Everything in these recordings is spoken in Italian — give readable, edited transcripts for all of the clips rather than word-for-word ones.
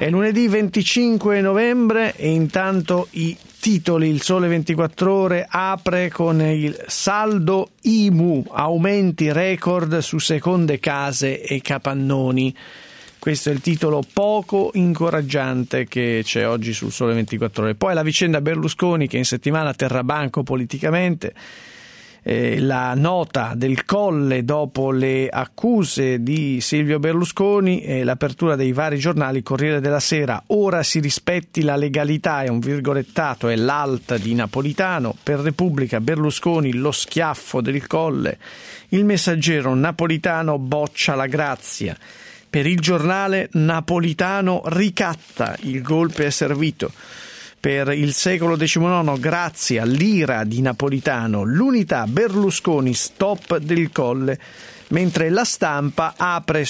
È lunedì 25 novembre e intanto i titoli. Il Sole 24 Ore apre con il saldo IMU, aumenti record su seconde case e capannoni. Questo è il titolo poco incoraggiante che c'è oggi sul Sole 24 Ore. Poi la vicenda Berlusconi, che in settimana terrà banco politicamente. La nota del Colle dopo le accuse di Silvio Berlusconi e l'apertura dei vari giornali. Corriere della Sera: ora si rispetti la legalità, è un virgolettato, è l'alt di Napolitano. Per Repubblica: Berlusconi, lo schiaffo del Colle. Il Messaggero: Napolitano boccia la grazia. Per Il Giornale: Napolitano ricatta, il golpe è servito. Per Il Secolo XIX: Grazia, l'ira di Napolitano. L'Unità: Berlusconi, stop del Colle. Mentre La Stampa apre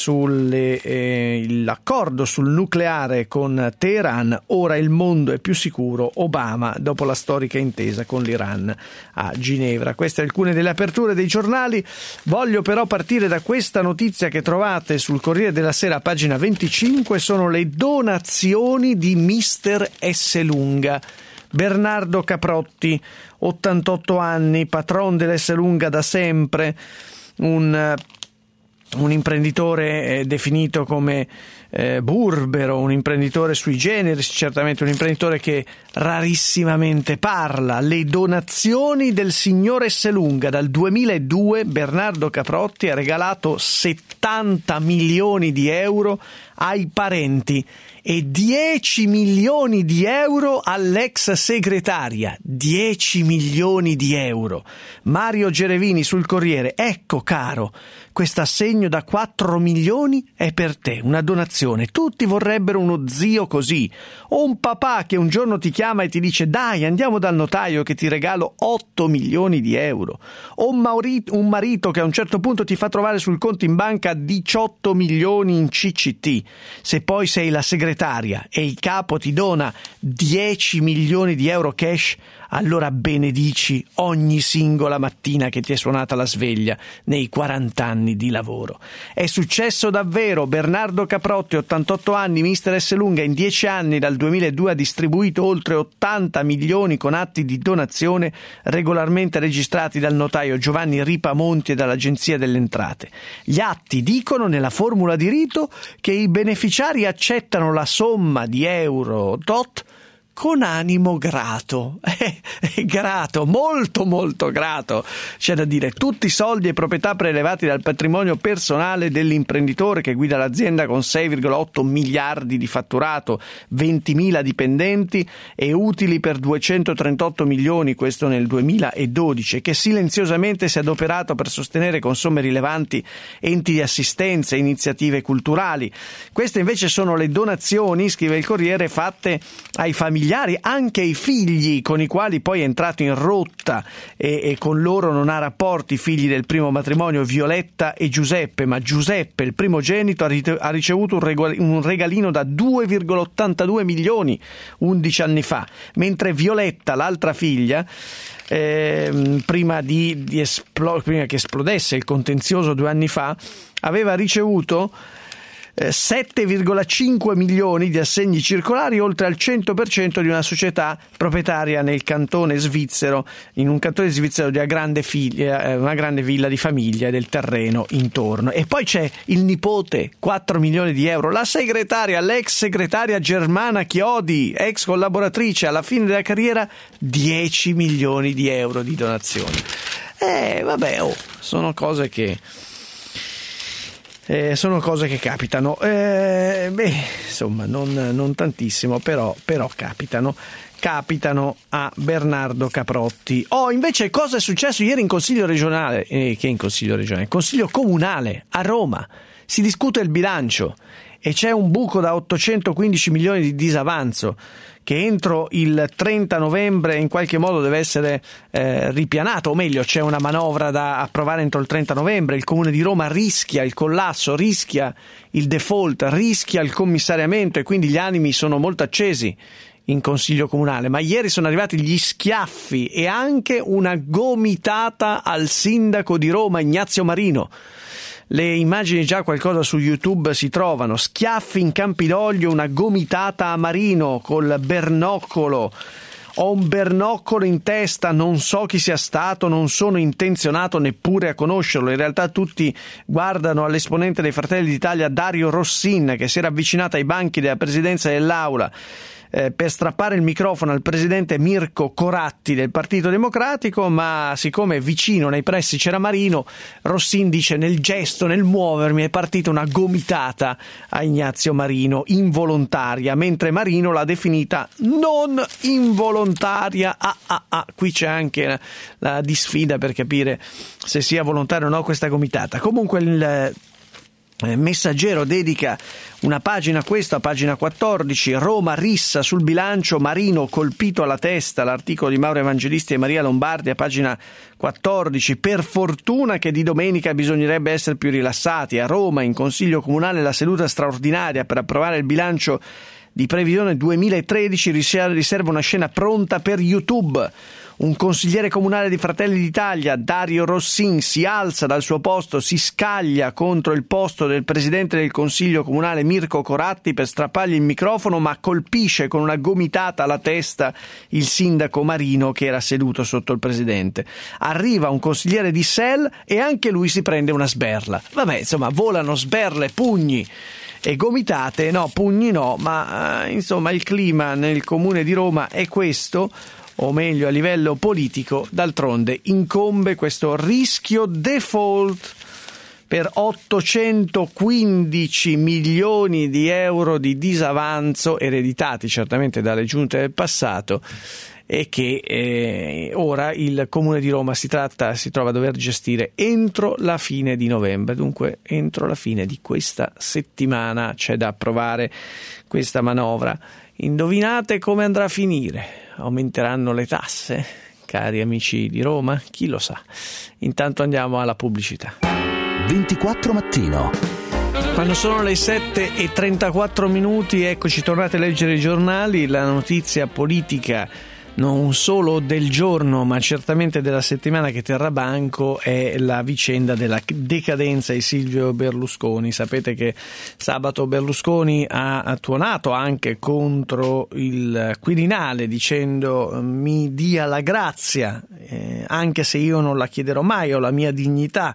l'accordo sul nucleare con Teheran, ora il mondo è più sicuro, Obama dopo la storica intesa con l'Iran a Ginevra. Queste alcune delle aperture dei giornali. Voglio però partire da questa notizia che trovate sul Corriere della Sera, pagina 25, sono le donazioni di Mister Esselunga. Bernardo Caprotti, 88 anni, patron dell'Esselunga da sempre, un imprenditore definito come burbero, un imprenditore sui generis, certamente un imprenditore che rarissimamente parla. Le donazioni del signor Esselunga: dal 2002 Bernardo Caprotti ha regalato 70 milioni di euro ai parenti e 10 milioni di euro all'ex segretaria. 10 milioni di euro. Mario Gerevini sul Corriere: ecco caro, questo assegno da 4 milioni è per te, una donazione. Tutti vorrebbero uno zio così, o un papà che un giorno ti chiama e ti dice: dai, andiamo dal notaio che ti regalo 8 milioni di euro, o un marito che a un certo punto ti fa trovare sul conto in banca 18 milioni in CCT. Se poi sei la segretaria e il capo ti dona 10 milioni di euro cash, allora benedici ogni singola mattina che ti è suonata la sveglia nei 40 anni di lavoro. È successo davvero. Bernardo Caprotti, 88 anni, Mister Esselunga, in 10 anni dal 2002 ha distribuito oltre 80 milioni con atti di donazione regolarmente registrati dal notaio Giovanni Ripamonti e dall'Agenzia delle Entrate. Gli atti dicono nella formula di rito che i beneficiari accettano la somma di euro tot con animo grato, grato, molto molto grato, c'è da dire. Tutti soldi e proprietà prelevati dal patrimonio personale dell'imprenditore che guida l'azienda con 6,8 miliardi di fatturato, 20.000 dipendenti e utili per 238 milioni, questo nel 2012, che silenziosamente si è adoperato per sostenere con somme rilevanti enti di assistenza e iniziative culturali. Queste invece sono le donazioni, scrive il Corriere, fatte ai familiari, anche ai figli con i quali poi è entrato in rotta e con loro non ha rapporti, figli del primo matrimonio, Violetta e Giuseppe, ma Giuseppe, il primogenito, ha ricevuto un regalino da 2,82 milioni 11 anni fa, mentre Violetta, l'altra figlia, prima che esplodesse il contenzioso 2 anni fa, aveva ricevuto 7,5 milioni di assegni circolari, oltre al 100% di una società proprietaria nel cantone svizzero, in un cantone svizzero di una grande villa di famiglia e del terreno intorno. E poi c'è il nipote, 4 milioni di euro, la segretaria, l'ex segretaria Germana Chiodi, ex collaboratrice, alla fine della carriera 10 milioni di euro di donazioni. Sono cose che capitano, insomma non tantissimo, però capitano a Bernardo Caprotti. Invece cosa è successo ieri in Consiglio regionale? Consiglio comunale a Roma. Si discute il bilancio e c'è un buco da 815 milioni di disavanzo che entro il 30 novembre in qualche modo deve essere ripianato, o meglio c'è una manovra da approvare entro il 30 novembre. Il Comune di Roma rischia il collasso, rischia il default, rischia il commissariamento e quindi gli animi sono molto accesi in Consiglio comunale, ma ieri sono arrivati gli schiaffi e anche una gomitata al sindaco di Roma, Ignazio Marino. Le immagini già qualcosa su YouTube si trovano. Schiaffi in Campidoglio, una gomitata a Marino col bernoccolo. Ho un bernoccolo in testa, non so chi sia stato, non sono intenzionato neppure a conoscerlo. In realtà tutti guardano all'esponente dei Fratelli d'Italia Dario Rossin, che si era avvicinato ai banchi della presidenza dell'Aula per strappare il microfono al presidente Mirko Coratti del Partito Democratico, ma siccome vicino nei pressi c'era Marino, Rossin dice: nel gesto, nel muovermi è partita una gomitata a Ignazio Marino, involontaria, mentre Marino l'ha definita non involontaria. Qui c'è anche la disfida per capire se sia volontaria o no questa gomitata. Comunque il Messaggero dedica una pagina a questo, a pagina 14, Roma rissa sul bilancio, Marino colpito alla testa, l'articolo di Mauro Evangelisti e Maria Lombardi a pagina 14, per fortuna che di domenica bisognerebbe essere più rilassati, a Roma in Consiglio Comunale la seduta straordinaria per approvare il bilancio di previsione 2013 riserva una scena pronta per YouTube. Un consigliere comunale di Fratelli d'Italia, Dario Rossin, si alza dal suo posto, si scaglia contro il posto del presidente del Consiglio Comunale Mirko Coratti per strappargli il microfono, ma colpisce con una gomitata alla testa il sindaco Marino che era seduto sotto il presidente. Arriva un consigliere di SEL e anche lui si prende una sberla. Vabbè, insomma, volano sberle, pugni e gomitate, no, pugni no, ma insomma il clima nel comune di Roma è questo, o meglio a livello politico. D'altronde incombe questo rischio default per 815 milioni di euro di disavanzo ereditati certamente dalle giunte del passato e che ora il Comune di Roma si trova a dover gestire entro la fine di novembre. Dunque entro la fine di questa settimana c'è da approvare questa manovra. Indovinate come andrà a finire? Aumenteranno le tasse, cari amici di Roma? Chi lo sa? Intanto andiamo alla pubblicità. 24 Mattino. Quando sono le 7:34, eccoci tornati a leggere i giornali. La notizia politica non solo del giorno ma certamente della settimana che terrà banco è la vicenda della decadenza di Silvio Berlusconi. Sapete che sabato Berlusconi ha tuonato anche contro il Quirinale dicendo: mi dia la grazia, anche se io non la chiederò mai, ho la mia dignità.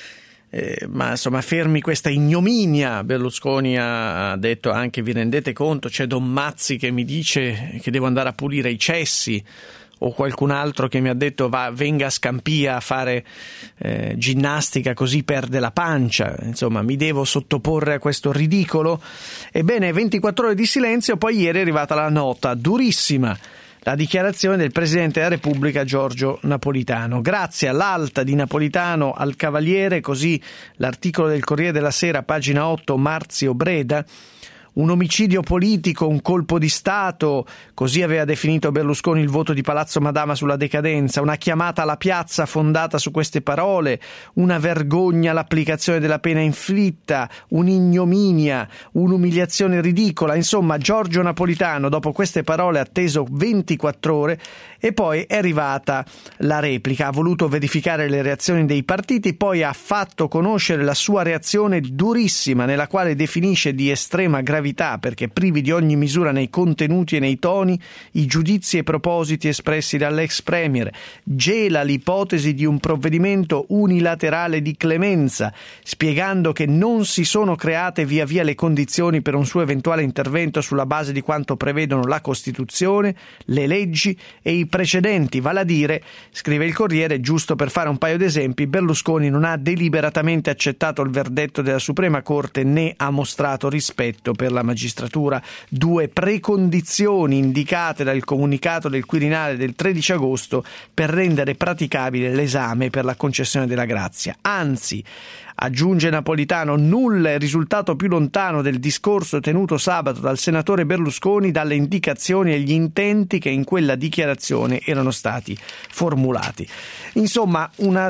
Ma insomma, fermi questa ignominia. Berlusconi ha detto anche: vi rendete conto, c'è Don Mazzi che mi dice che devo andare a pulire i cessi, o qualcun altro che mi ha detto venga a Scampia a fare ginnastica così perde la pancia, insomma mi devo sottoporre a questo ridicolo. Ebbene, 24 ore di silenzio, poi ieri è arrivata la nota durissima, la dichiarazione del Presidente della Repubblica Giorgio Napolitano. Grazie all'alta di Napolitano al Cavaliere, così l'articolo del Corriere della Sera, pagina 8, Marzio Breda. Un omicidio politico, un colpo di Stato, così aveva definito Berlusconi il voto di Palazzo Madama sulla decadenza, una chiamata alla piazza fondata su queste parole, una vergogna l'applicazione della pena inflitta, un'ignominia, un'umiliazione ridicola. Insomma, Giorgio Napolitano dopo queste parole ha atteso 24 ore e poi è arrivata la replica. Ha voluto verificare le reazioni dei partiti, poi ha fatto conoscere la sua reazione durissima, nella quale definisce di estrema gravità, perché privi di ogni misura nei contenuti e nei toni, i giudizi e propositi espressi dall'ex premier, gela l'ipotesi di un provvedimento unilaterale di clemenza, spiegando che non si sono create via via le condizioni per un suo eventuale intervento sulla base di quanto prevedono la Costituzione, le leggi e i precedenti, vale a dire, scrive il Corriere, giusto per fare un paio d'esempi, Berlusconi non ha deliberatamente accettato il verdetto della Suprema Corte né ha mostrato rispetto per la magistratura, due precondizioni indicate dal comunicato del Quirinale del 13 agosto per rendere praticabile l'esame per la concessione della grazia. Anzi, aggiunge Napolitano, nulla è risultato più lontano del discorso tenuto sabato dal senatore Berlusconi dalle indicazioni e gli intenti che in quella dichiarazione erano stati formulati. Insomma, una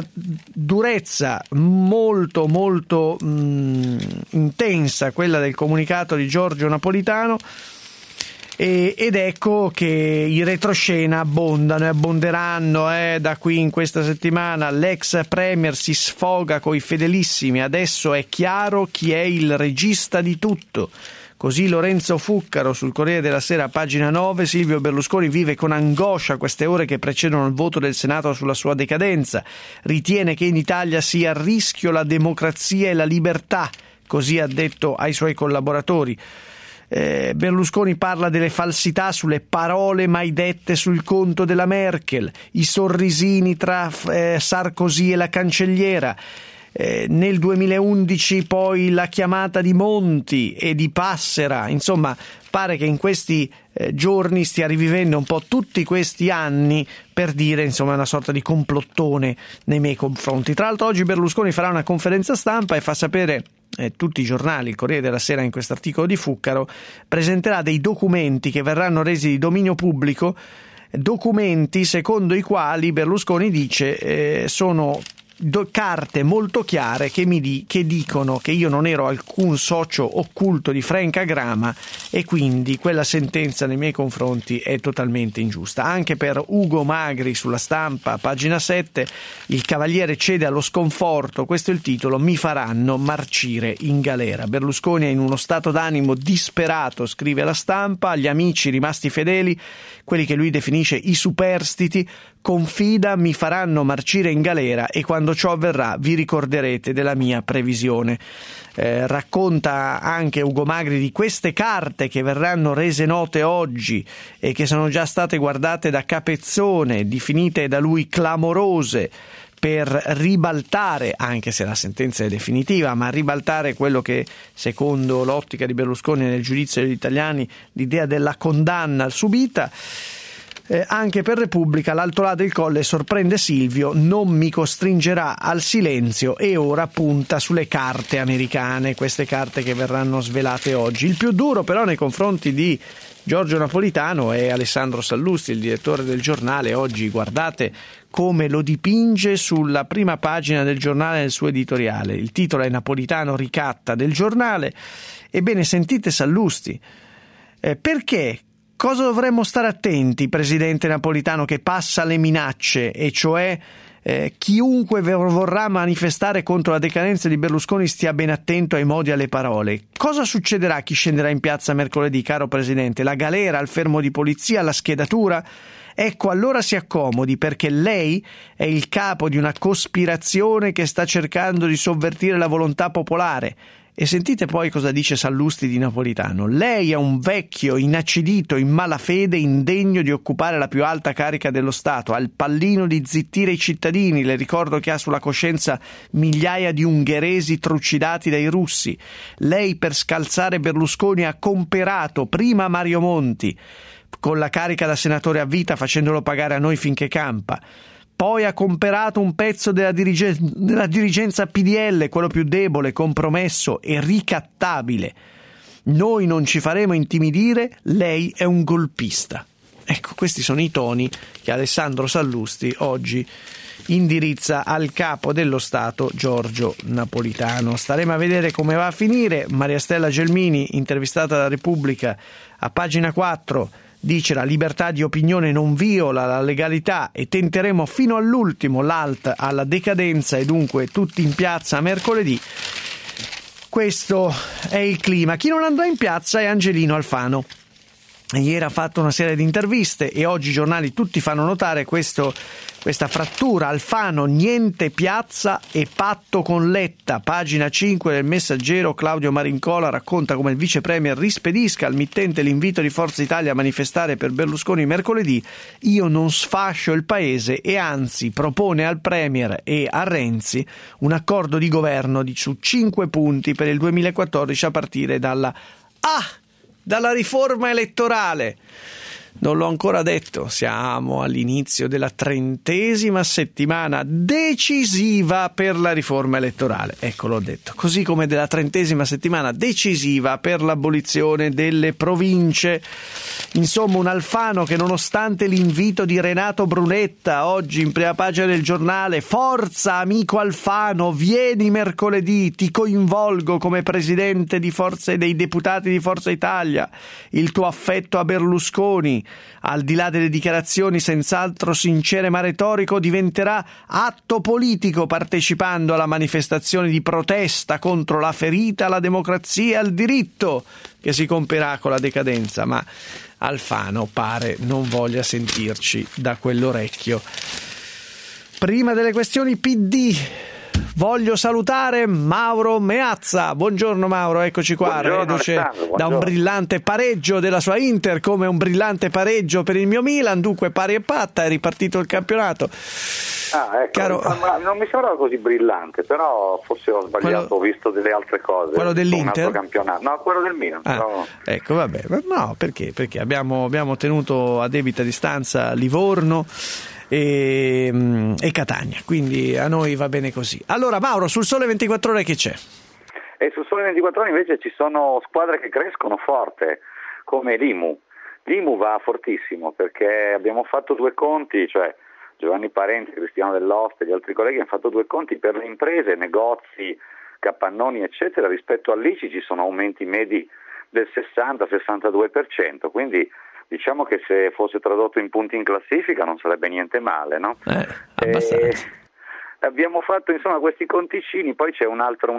durezza molto intensa, quella del comunicato di Giorgio Napolitano. Ed ecco che i retroscena abbondano e abbonderanno da qui in questa settimana. L'ex premier si sfoga coi fedelissimi, adesso è chiaro chi è il regista di tutto. Così Lorenzo Fuccaro sul Corriere della Sera, pagina 9. Silvio Berlusconi vive con angoscia queste ore che precedono il voto del Senato sulla sua decadenza. Ritiene che in Italia sia a rischio la democrazia e la libertà, così ha detto ai suoi collaboratori. Berlusconi parla delle falsità sulle parole mai dette sul conto della Merkel, i sorrisini tra Sarkozy e la cancelliera. Nel 2011 poi la chiamata di Monti e di Passera. Insomma, pare che in questi giorni stia rivivendo un po' tutti questi anni per dire, insomma, una sorta di complottone nei miei confronti. Tra l'altro oggi Berlusconi farà una conferenza stampa e fa sapere tutti i giornali, il Corriere della Sera in questo articolo di Fuccaro, presenterà dei documenti che verranno resi di dominio pubblico, documenti secondo i quali Berlusconi dice sono carte molto chiare che dicono che io non ero alcun socio occulto di Frank Agrama e quindi quella sentenza nei miei confronti è totalmente ingiusta. Anche per Ugo Magri sulla Stampa, pagina 7, il Cavaliere cede allo sconforto, questo è il titolo, mi faranno marcire in galera. Berlusconi è in uno stato d'animo disperato, scrive la Stampa, agli amici rimasti fedeli, quelli che lui definisce i superstiti, confida, mi faranno marcire in galera e quando ciò avverrà vi ricorderete della mia previsione. Racconta anche Ugo Magri di queste carte che verranno rese note oggi e che sono già state guardate da Capezzone, definite da lui clamorose, per ribaltare, anche se la sentenza è definitiva, ma ribaltare quello che secondo l'ottica di Berlusconi nel giudizio degli italiani l'idea della condanna subita. Anche per Repubblica l'Alto là del Colle sorprende Silvio, non mi costringerà al silenzio e ora punta sulle carte americane, queste carte che verranno svelate oggi. Il più duro però nei confronti di Giorgio Napolitano è Alessandro Sallusti, il direttore del Giornale. Oggi guardate come lo dipinge sulla prima pagina del Giornale nel suo editoriale. Il titolo è Napolitano ricatta del Giornale. Ebbene, sentite Sallusti. Perché? Cosa dovremmo stare attenti, presidente Napolitano, che passa le minacce, e cioè chiunque vorrà manifestare contro la decadenza di Berlusconi stia ben attento ai modi e alle parole. Cosa succederà a chi scenderà in piazza mercoledì, caro presidente? La galera, il fermo di polizia, la schedatura? Ecco, allora si accomodi, perché lei è il capo di una cospirazione che sta cercando di sovvertire la volontà popolare. E sentite poi cosa dice Sallusti di Napolitano. Lei è un vecchio inacidito, in malafede, indegno di occupare la più alta carica dello Stato, ha il pallino di zittire i cittadini. Le ricordo che ha sulla coscienza migliaia di ungheresi trucidati dai russi. Lei per scalzare Berlusconi ha comperato prima Mario Monti con la carica da senatore a vita, facendolo pagare a noi finché campa. Poi ha comperato un pezzo della dirigenza PDL, quello più debole, compromesso e ricattabile. Noi non ci faremo intimidire, lei è un golpista. Ecco, questi sono i toni che Alessandro Sallusti oggi indirizza al capo dello Stato Giorgio Napolitano. Staremo a vedere come va a finire. Maria Stella Gelmini, intervistata da Repubblica, a pagina 4, dice: la libertà di opinione non viola la legalità e tenteremo fino all'ultimo l'alt alla decadenza e dunque tutti in piazza mercoledì. Questo è il clima. Chi non andrà in piazza è Angelino Alfano. Ieri ha fatto una serie di interviste e oggi i giornali tutti fanno notare questa frattura. Alfano, niente piazza e patto con Letta. Pagina 5 del Messaggero, Claudio Marincola racconta come il vice premier rispedisca al mittente l'invito di Forza Italia a manifestare per Berlusconi mercoledì. Io non sfascio il paese e anzi propone al premier e a Renzi un accordo di governo su 5 punti per il 2014 a partire dalla riforma elettorale. Non l'ho ancora detto, siamo all'inizio della 30ª settimana decisiva per la riforma elettorale. Ecco, l'ho detto. Così come della 30ª settimana decisiva per l'abolizione delle province. Insomma, un Alfano che, nonostante l'invito di Renato Brunetta, oggi in prima pagina del giornale: forza amico Alfano, vieni mercoledì, ti coinvolgo come presidente dei deputati di Forza Italia. Il tuo affetto a Berlusconi, al di là delle dichiarazioni senz'altro sincere ma retorico, diventerà atto politico, partecipando alla manifestazione di protesta contro la ferita alla democrazia e al diritto che si compierà con la decadenza. Ma Alfano pare non voglia sentirci da quell'orecchio. Prima delle questioni PD, voglio salutare Mauro Meazza. Buongiorno Mauro, eccoci qua, reduce da un brillante pareggio della sua Inter, come un brillante pareggio per il mio Milan, dunque pari e patta, è ripartito il campionato. Ecco, ma non mi sembrava così brillante, però forse ho sbagliato, ho visto delle altre cose. Quello dell'Inter? Un altro campionato. No, quello del Milan. Però... Ecco, vabbè, no, perché abbiamo tenuto a debita distanza Livorno e Catania, quindi a noi va bene così. Allora Mauro, sul Sole 24 Ore che c'è? E sul Sole 24 Ore invece ci sono squadre che crescono forte, come l'IMU. L'IMU va fortissimo perché abbiamo fatto due conti, cioè Giovanni Parenti, Cristiano Dell'Oste e gli altri colleghi hanno fatto due conti per le imprese, negozi, capannoni eccetera. Rispetto all'ICI ci sono aumenti medi del 60-62%, quindi diciamo che se fosse tradotto in punti in classifica non sarebbe niente male, no? Abbastanza. Abbiamo fatto insomma questi conticini, poi c'è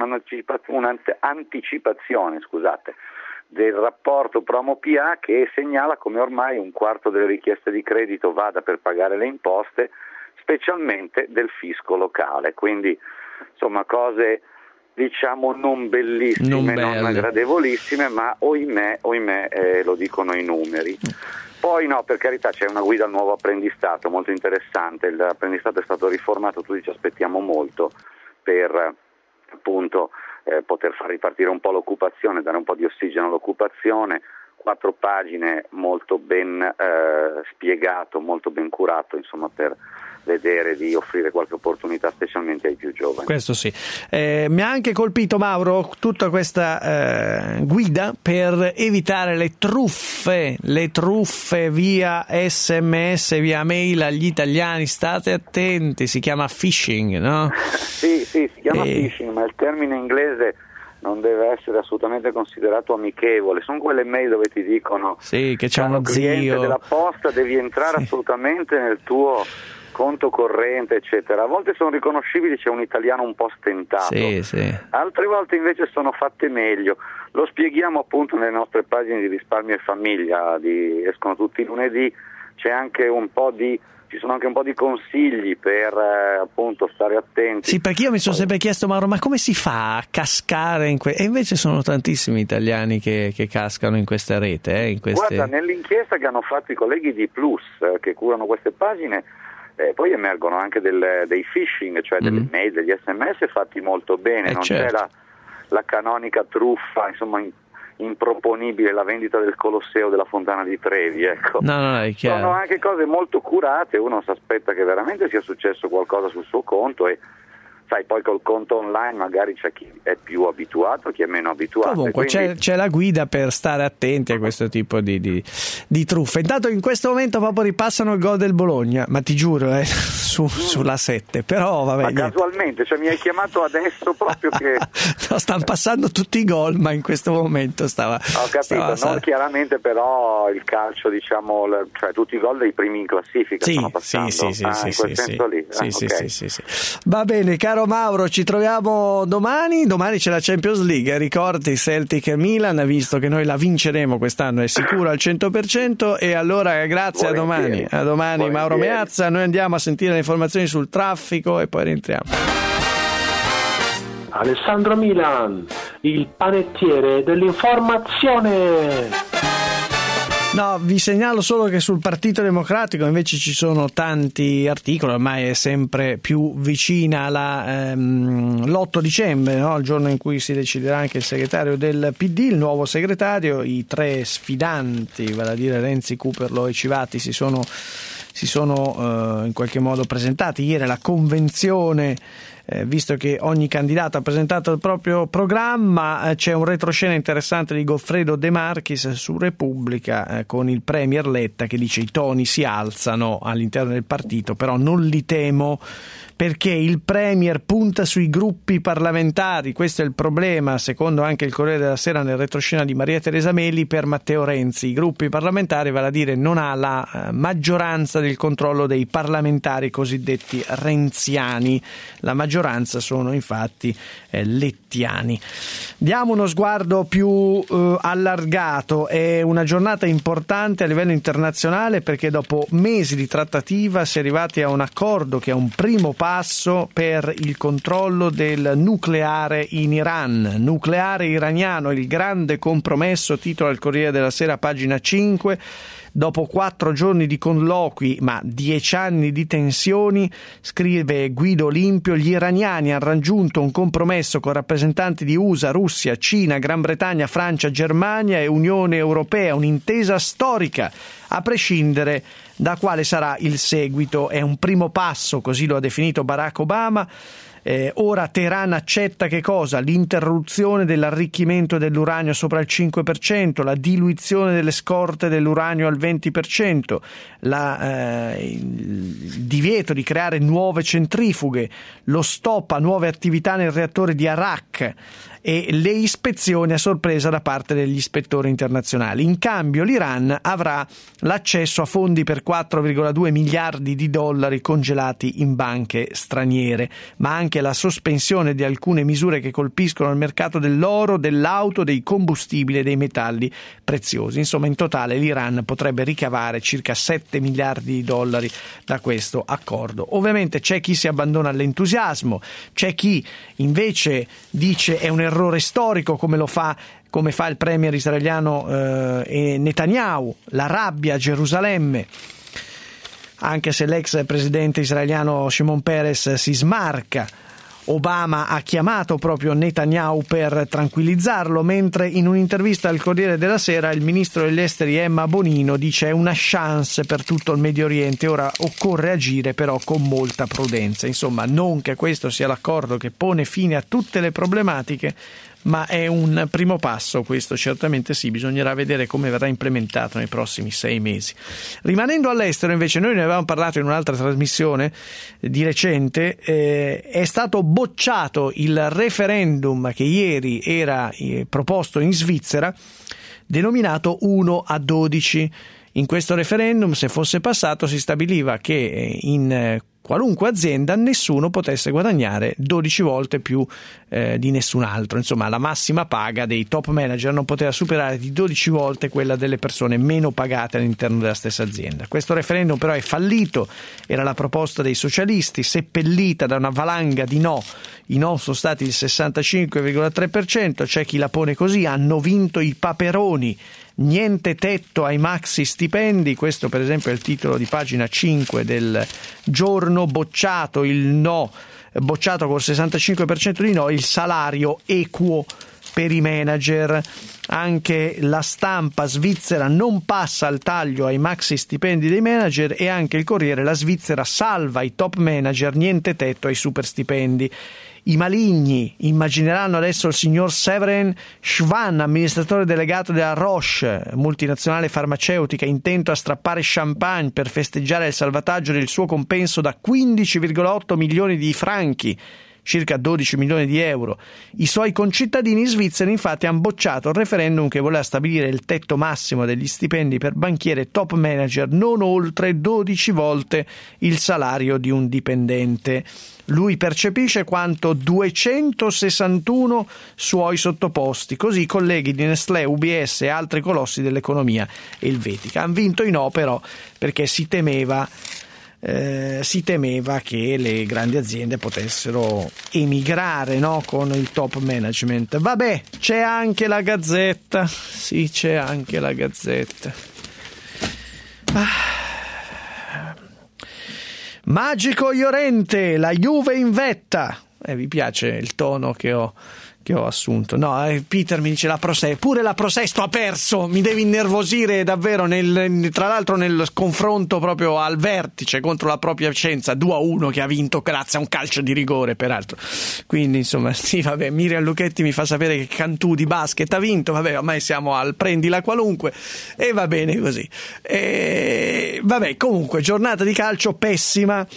un'anticipazione, scusate, del rapporto Promo-PA che segnala come ormai un quarto delle richieste di credito vada per pagare le imposte, specialmente del fisco locale, quindi insomma cose diciamo non bellissime, non gradevolissime, ma ohimè lo dicono i numeri. Poi no, per carità, c'è una guida al nuovo apprendistato molto interessante, l'apprendistato è stato riformato, tutti ci aspettiamo molto per appunto poter far ripartire un po' l'occupazione, dare un po' di ossigeno all'occupazione. 4 pagine molto ben spiegato, molto ben curato, insomma, per vedere di offrire qualche opportunità specialmente ai più giovani. Questo sì. Mi ha anche colpito, Mauro, tutta questa guida per evitare le truffe via SMS, via mail agli italiani. State attenti, si chiama phishing, no? Sì, si chiama phishing, ma il termine inglese non deve essere assolutamente considerato amichevole. Sono quelle mail dove ti dicono che c'è uno cliente della posta, devi entrare assolutamente nel tuo conto corrente eccetera. A volte sono riconoscibili, c'è un italiano un po' stentato, altre volte invece sono fatte meglio. Lo spieghiamo appunto nelle nostre pagine di Risparmio e Famiglia, escono tutti i lunedì. Ci sono anche un po' di consigli per appunto stare attenti. Sì, perché io mi sono sempre chiesto, Mauro, ma come si fa a cascare e invece sono tantissimi italiani che cascano in questa rete. Guarda, nell'inchiesta che hanno fatto i colleghi di Plus che curano queste pagine, poi emergono anche dei phishing, cioè delle mail, degli SMS fatti molto bene, non c'è la canonica truffa, insomma improponibile, la vendita del Colosseo della Fontana di Trevi, ecco. No, è chiaro. Sono anche cose molto curate, uno si aspetta che veramente sia successo qualcosa sul suo conto e sai, poi col conto online magari c'è chi è più abituato, chi è meno abituato. Comunque quindi... c'è la guida per stare attenti a questo tipo di truffe. Intanto in questo momento proprio ripassano il gol del Bologna, ma ti giuro sulla 7, però vabbè. Ma casualmente, cioè mi hai chiamato adesso proprio che... No, stanno passando tutti i gol, ma in questo momento stava... Ho capito, non chiaramente però il calcio, diciamo, cioè tutti i gol dei primi in classifica stanno passando. Sì, in quel senso lì. Sì. Va bene, caro Mauro, ci troviamo domani c'è la Champions League, ricordi Celtic e Milan, visto che noi la vinceremo quest'anno, è sicuro al 100%, e allora grazie, volentieri. a domani Volentieri. Mauro Meazza, noi andiamo a sentire le informazioni sul traffico e poi rientriamo. Alessandro Milan, il panettiere dell'informazione. No, vi segnalo solo che sul Partito Democratico invece ci sono tanti articoli, ormai è sempre più vicina l'8 dicembre, no? Il giorno in cui si deciderà anche il segretario del PD, il nuovo segretario. I tre sfidanti, vale a dire Renzi, Cooperlo e Civati, si sono in qualche modo presentati. Ieri alla convenzione, visto che ogni candidato ha presentato il proprio programma, c'è un retroscena interessante di Goffredo De Marchis su Repubblica, con il premier Letta che dice: i toni si alzano all'interno del partito, però non li temo perché il premier punta sui gruppi parlamentari. Questo è il problema, secondo anche il Corriere della Sera nel retroscena di Maria Teresa Meli, per Matteo Renzi. I gruppi parlamentari, vale a dire, non ha la maggioranza del controllo dei parlamentari cosiddetti renziani. La maggioranza sono infatti lettiani. Diamo uno sguardo più allargato. È una giornata importante a livello internazionale perché dopo mesi di trattativa si è arrivati a un accordo che è un primo passo per il controllo del nucleare in Iran. Nucleare iraniano, il grande compromesso, titola il Corriere della Sera, pagina 5. Dopo 4 giorni di colloqui, ma 10 anni di tensioni, scrive Guido Olimpio, gli iraniani hanno raggiunto un compromesso con rappresentanti di USA, Russia, Cina, Gran Bretagna, Francia, Germania e Unione Europea, un'intesa storica, a prescindere da quale sarà il seguito. È un primo passo, così lo ha definito Barack Obama. Ora Teheran accetta che cosa? L'interruzione dell'arricchimento dell'uranio sopra il 5%, la diluizione delle scorte dell'uranio al 20%, il divieto di creare nuove centrifughe, lo stop a nuove attività nel reattore di Arak e le ispezioni a sorpresa da parte degli ispettori internazionali. In cambio l'Iran avrà l'accesso a fondi per 4,2 miliardi di dollari congelati in banche straniere, ma anche la sospensione di alcune misure che colpiscono il mercato dell'oro, dell'auto, dei combustibili e dei metalli preziosi. Insomma, in totale l'Iran potrebbe ricavare circa 7 miliardi di dollari da questo accordo. Ovviamente c'è chi si abbandona all'entusiasmo, c'è chi invece dice è un errore storico, come fa il premier israeliano Netanyahu, la rabbia a Gerusalemme, anche se l'ex presidente israeliano Shimon Peres si smarca. Obama ha chiamato proprio Netanyahu per tranquillizzarlo, mentre in un'intervista al Corriere della Sera il ministro degli esteri Emma Bonino dice: è una chance per tutto il Medio Oriente, ora occorre agire però con molta prudenza. Insomma, non che questo sia l'accordo che pone fine a tutte le problematiche, ma è un primo passo, questo certamente sì, bisognerà vedere come verrà implementato nei prossimi 6 mesi. Rimanendo all'estero, invece, noi ne avevamo parlato in un'altra trasmissione di recente, è stato bocciato il referendum che ieri era proposto in Svizzera, denominato 1-12. In questo referendum, se fosse passato, si stabiliva che in qualunque azienda nessuno potesse guadagnare 12 volte più di nessun altro. Insomma, la massima paga dei top manager non poteva superare di 12 volte quella delle persone meno pagate all'interno della stessa azienda. Questo referendum però è fallito, era la proposta dei socialisti, seppellita da una valanga di no. I no sono stati il 65,3%, c'è chi la pone così: hanno vinto i paperoni. Niente tetto ai maxi stipendi, questo per esempio è il titolo di pagina 5 del Giorno. Bocciato il no, bocciato col 65% di no il salario equo per i manager. Anche La Stampa: Svizzera non passa al taglio ai maxi stipendi dei manager, e anche il Corriere: la Svizzera salva i top manager, niente tetto ai super stipendi. I maligni immagineranno adesso il signor Severin Schwan, amministratore delegato della Roche, multinazionale farmaceutica, intento a strappare champagne per festeggiare il salvataggio del suo compenso da 15,8 milioni di franchi, circa 12 milioni di euro. I suoi concittadini svizzeri infatti hanno bocciato il referendum che voleva stabilire il tetto massimo degli stipendi per banchiere e top manager non oltre 12 volte il salario di un dipendente. Lui percepisce quanto 261 suoi sottoposti, così i colleghi di Nestlé, UBS e altri colossi dell'economia elvetica. Han vinto i no però perché si temeva che le grandi aziende potessero emigrare, no, con il top management. Vabbè, c'è anche la Gazzetta. Sì, c'è anche la Gazzetta. Magico Llorente, la Juve in vetta. Vi piace il tono che ho assunto? No, Peter mi dice pure la Pro 6 ha perso, mi devi innervosire davvero, tra l'altro nel confronto proprio al vertice contro la propria Vicenza, 2-1, che ha vinto grazie a un calcio di rigore peraltro. Quindi insomma, sì, vabbè, Miriam Lucchetti mi fa sapere che Cantù di basket ha vinto, vabbè, ormai siamo al prendila qualunque e va bene così. Vabbè, comunque giornata di calcio pessima.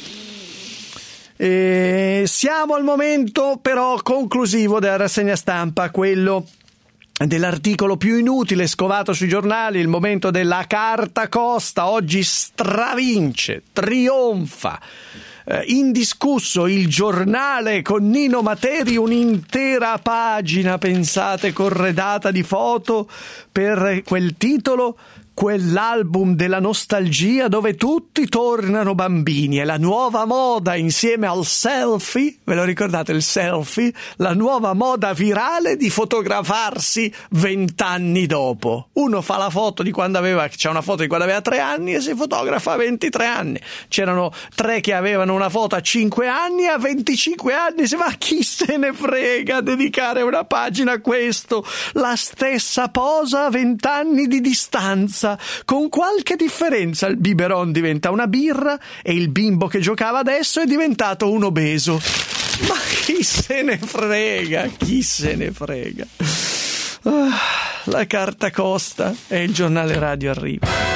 Siamo al momento però conclusivo della rassegna stampa, quello dell'articolo più inutile scovato sui giornali, il momento della carta Costa. Oggi stravince, trionfa, indiscusso Il Giornale con Nino Materi, un'intera pagina, pensate, corredata di foto per quel titolo. Quell'album della nostalgia dove tutti tornano bambini, è la nuova moda insieme al selfie, ve lo ricordate il selfie? La nuova moda virale di fotografarsi 20 anni dopo. Uno fa la foto di quando c'è una foto di quando aveva 3 anni e si fotografa a 23 anni. C'erano 3 che avevano una foto a 5 anni e a 25 anni, ma chi se ne frega dedicare una pagina a questo? La stessa posa a 20 anni di distanza. Con qualche differenza, il biberon diventa una birra e il bimbo che giocava adesso è diventato un obeso. Ma chi se ne frega, chi se ne frega. La carta Costa e il giornale radio arriva.